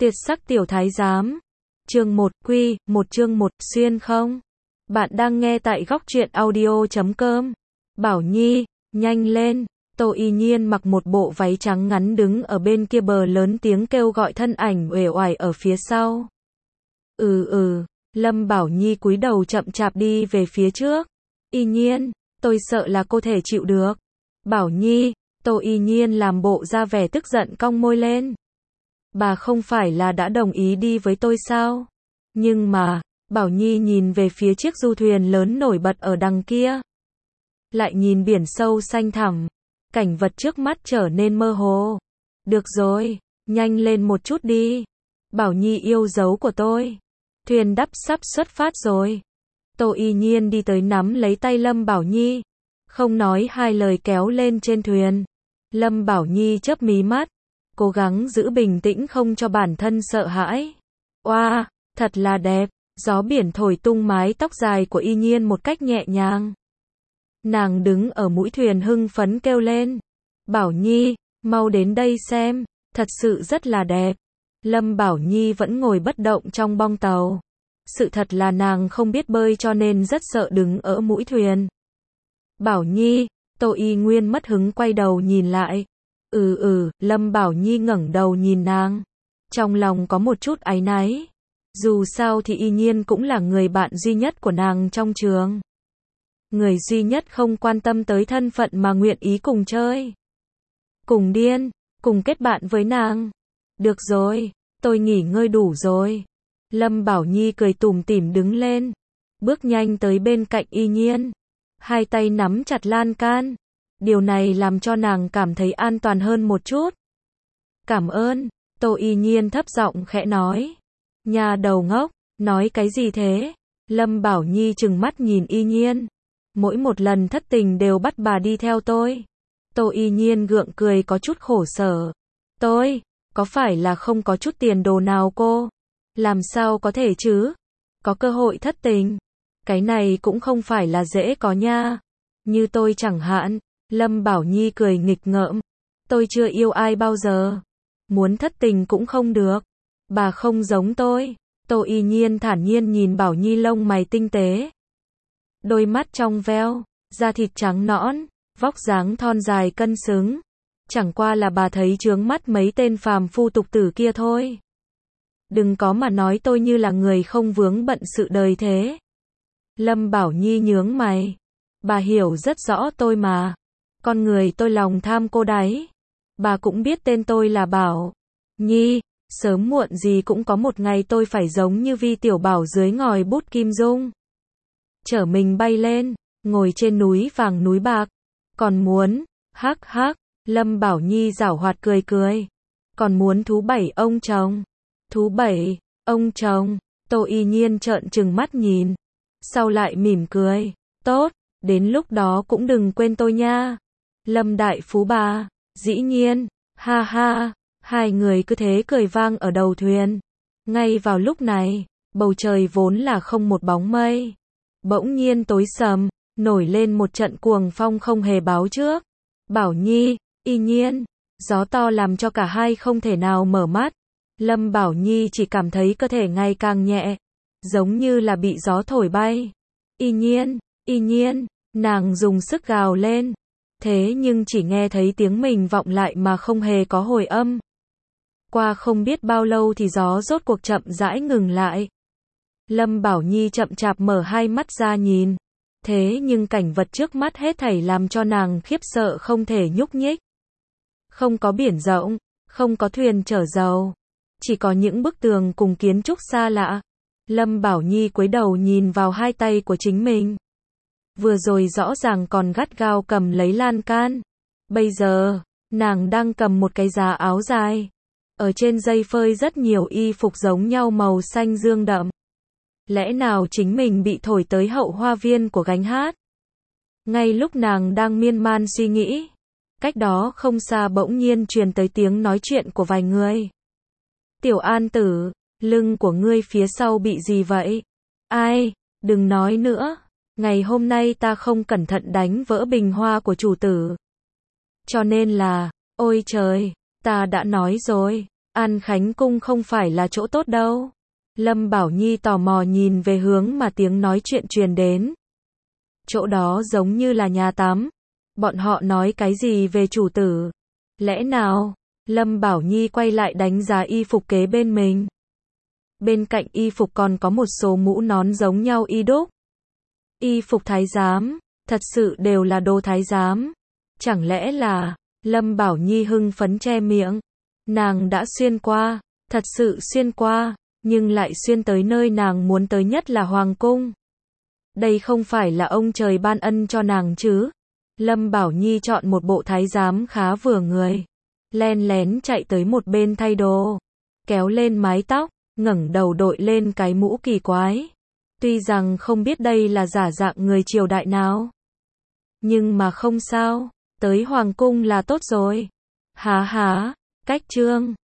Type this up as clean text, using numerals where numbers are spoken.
Tuyệt sắc tiểu thái giám. Chương 1 Quy, chương 1 xuyên không? Bạn đang nghe tại góc truyện audio.com. Bảo Nhi, nhanh lên. Tô Y Nhiên mặc một bộ váy trắng ngắn đứng ở bên kia bờ lớn tiếng kêu gọi thân ảnh uể oải ở phía sau. Lâm Bảo Nhi cúi đầu chậm chạp đi về phía trước. Y Nhiên, tôi sợ là cô thể chịu được. Bảo Nhi, Tô Y Nhiên làm bộ ra vẻ tức giận cong môi lên. Bà không phải là đã đồng ý đi với tôi sao? Nhưng mà, Bảo Nhi nhìn về phía chiếc du thuyền lớn nổi bật ở đằng kia. Lại nhìn biển sâu xanh thẳm. Cảnh vật trước mắt trở nên mơ hồ. Được rồi, nhanh lên một chút đi. Bảo Nhi yêu dấu của tôi. Thuyền đắp sắp xuất phát rồi. Tô Y Nhiên đi tới nắm lấy tay Lâm Bảo Nhi. Không nói hai lời kéo lên trên thuyền. Lâm Bảo Nhi chớp mí mắt. Cố gắng giữ bình tĩnh không cho bản thân sợ hãi. Oa, thật là đẹp. Gió biển thổi tung mái tóc dài của Y Nhiên một cách nhẹ nhàng. Nàng đứng ở mũi thuyền hưng phấn kêu lên. Bảo Nhi, mau đến đây xem. Thật sự rất là đẹp. Lâm Bảo Nhi vẫn ngồi bất động trong bong tàu. Sự thật là nàng không biết bơi cho nên rất sợ đứng ở mũi thuyền. Bảo Nhi, Tô Y Nguyên mất hứng quay đầu nhìn lại. Lâm Bảo Nhi ngẩng đầu nhìn nàng. Trong lòng có một chút áy náy. Dù sao thì Y Nhiên cũng là người bạn duy nhất của nàng trong trường. Người duy nhất không quan tâm tới thân phận mà nguyện ý cùng chơi. Cùng điên, cùng kết bạn với nàng. Được rồi, tôi nghỉ ngơi đủ rồi. Lâm Bảo Nhi cười tủm tỉm đứng lên. Bước nhanh tới bên cạnh Y Nhiên. Hai tay nắm chặt lan can. Điều này làm cho nàng cảm thấy an toàn hơn một chút. Cảm ơn, Tô Y Nhiên thấp giọng khẽ nói. Nhà đầu ngốc, nói cái gì thế? Lâm Bảo Nhi trừng mắt nhìn Y Nhiên. Mỗi một lần thất tình đều bắt bà đi theo tôi. Tô Y Nhiên gượng cười có chút khổ sở. Tôi, có phải là không có chút tiền đồ nào cô? Làm sao có thể chứ? Có cơ hội thất tình. Cái này cũng không phải là dễ có nha. Như tôi chẳng hạn. Lâm Bảo Nhi cười nghịch ngợm. Tôi chưa yêu ai bao giờ. Muốn thất tình cũng không được. Bà không giống tôi. Tô Y Nhiên thản nhiên nhìn Bảo Nhi lông mày tinh tế. Đôi mắt trong veo, da thịt trắng nõn, vóc dáng thon dài cân xứng. Chẳng qua là bà thấy chướng mắt mấy tên phàm phu tục tử kia thôi. Đừng có mà nói tôi như là người không vướng bận sự đời thế. Lâm Bảo Nhi nhướng mày. Bà hiểu rất rõ tôi mà. Con người tôi lòng tham cô đáy. Bà cũng biết tên tôi là Bảo Nhi. Sớm muộn gì cũng có một ngày tôi phải giống như Vi Tiểu Bảo dưới ngòi bút Kim Dung. Chở mình bay lên, ngồi trên núi vàng núi bạc. Còn muốn, hắc hắc, Lâm Bảo Nhi giảo hoạt cười cười. Còn muốn thú bảy ông chồng. Thú bảy, ông chồng, Tô Y Nhiên trợn trừng mắt nhìn. Sau lại mỉm cười. Tốt, đến lúc đó cũng đừng quên tôi nha. Lâm đại phú bà, dĩ nhiên, ha ha. Hai người cứ thế cười vang ở đầu thuyền. Ngay vào lúc này, bầu trời vốn là không một bóng mây. Bỗng nhiên tối sầm, nổi lên một trận cuồng phong không hề báo trước. Bảo Nhi, Y Nhiên, gió to làm cho cả hai không thể nào mở mắt. Lâm Bảo Nhi chỉ cảm thấy cơ thể ngày càng nhẹ, giống như là bị gió thổi bay. Y Nhiên, nàng dùng sức gào lên. Thế nhưng chỉ nghe thấy tiếng mình vọng lại mà không hề có hồi âm. Qua không biết bao lâu thì gió rốt cuộc chậm rãi ngừng lại. Lâm Bảo Nhi chậm chạp mở hai mắt ra nhìn. Thế nhưng cảnh vật trước mắt hết thảy làm cho nàng khiếp sợ không thể nhúc nhích. Không có biển rộng, không có thuyền chở dầu. Chỉ có những bức tường cùng kiến trúc xa lạ. Lâm Bảo Nhi cúi đầu nhìn vào hai tay của chính mình. Vừa rồi rõ ràng còn gắt gao cầm lấy lan can. Bây giờ, nàng đang cầm một cái giá áo dài. Ở trên dây phơi rất nhiều y phục giống nhau màu xanh dương đậm. Lẽ nào chính mình bị thổi tới hậu hoa viên của gánh hát? Ngay lúc nàng đang miên man suy nghĩ, cách đó không xa bỗng nhiên truyền tới tiếng nói chuyện của vài người. Tiểu An Tử, lưng của ngươi phía sau bị gì vậy? Ai, đừng nói nữa. Ngày hôm nay ta không cẩn thận đánh vỡ bình hoa của chủ tử. Cho nên là, ôi trời, ta đã nói rồi. An Khánh Cung không phải là chỗ tốt đâu. Lâm Bảo Nhi tò mò nhìn về hướng mà tiếng nói chuyện truyền đến. Chỗ đó giống như là nhà tắm. Bọn họ nói cái gì về chủ tử? Lẽ nào? Lâm Bảo Nhi quay lại đánh giá y phục kế bên mình. Bên cạnh y phục còn có một số mũ nón giống nhau y đúc. Y phục thái giám, thật sự đều là đồ thái giám. Chẳng lẽ là... Lâm Bảo Nhi hưng phấn che miệng. Nàng đã xuyên qua, thật sự xuyên qua, nhưng lại xuyên tới nơi nàng muốn tới nhất là Hoàng Cung. Đây không phải là ông trời ban ân cho nàng chứ. Lâm Bảo Nhi chọn một bộ thái giám khá vừa người. Len lén chạy tới một bên thay đồ. Kéo lên mái tóc, ngẩng đầu đội lên cái mũ kỳ quái. Tuy rằng không biết đây là giả dạng người triều đại nào. Nhưng mà không sao, tới Hoàng Cung là tốt rồi. Há há, cách trương.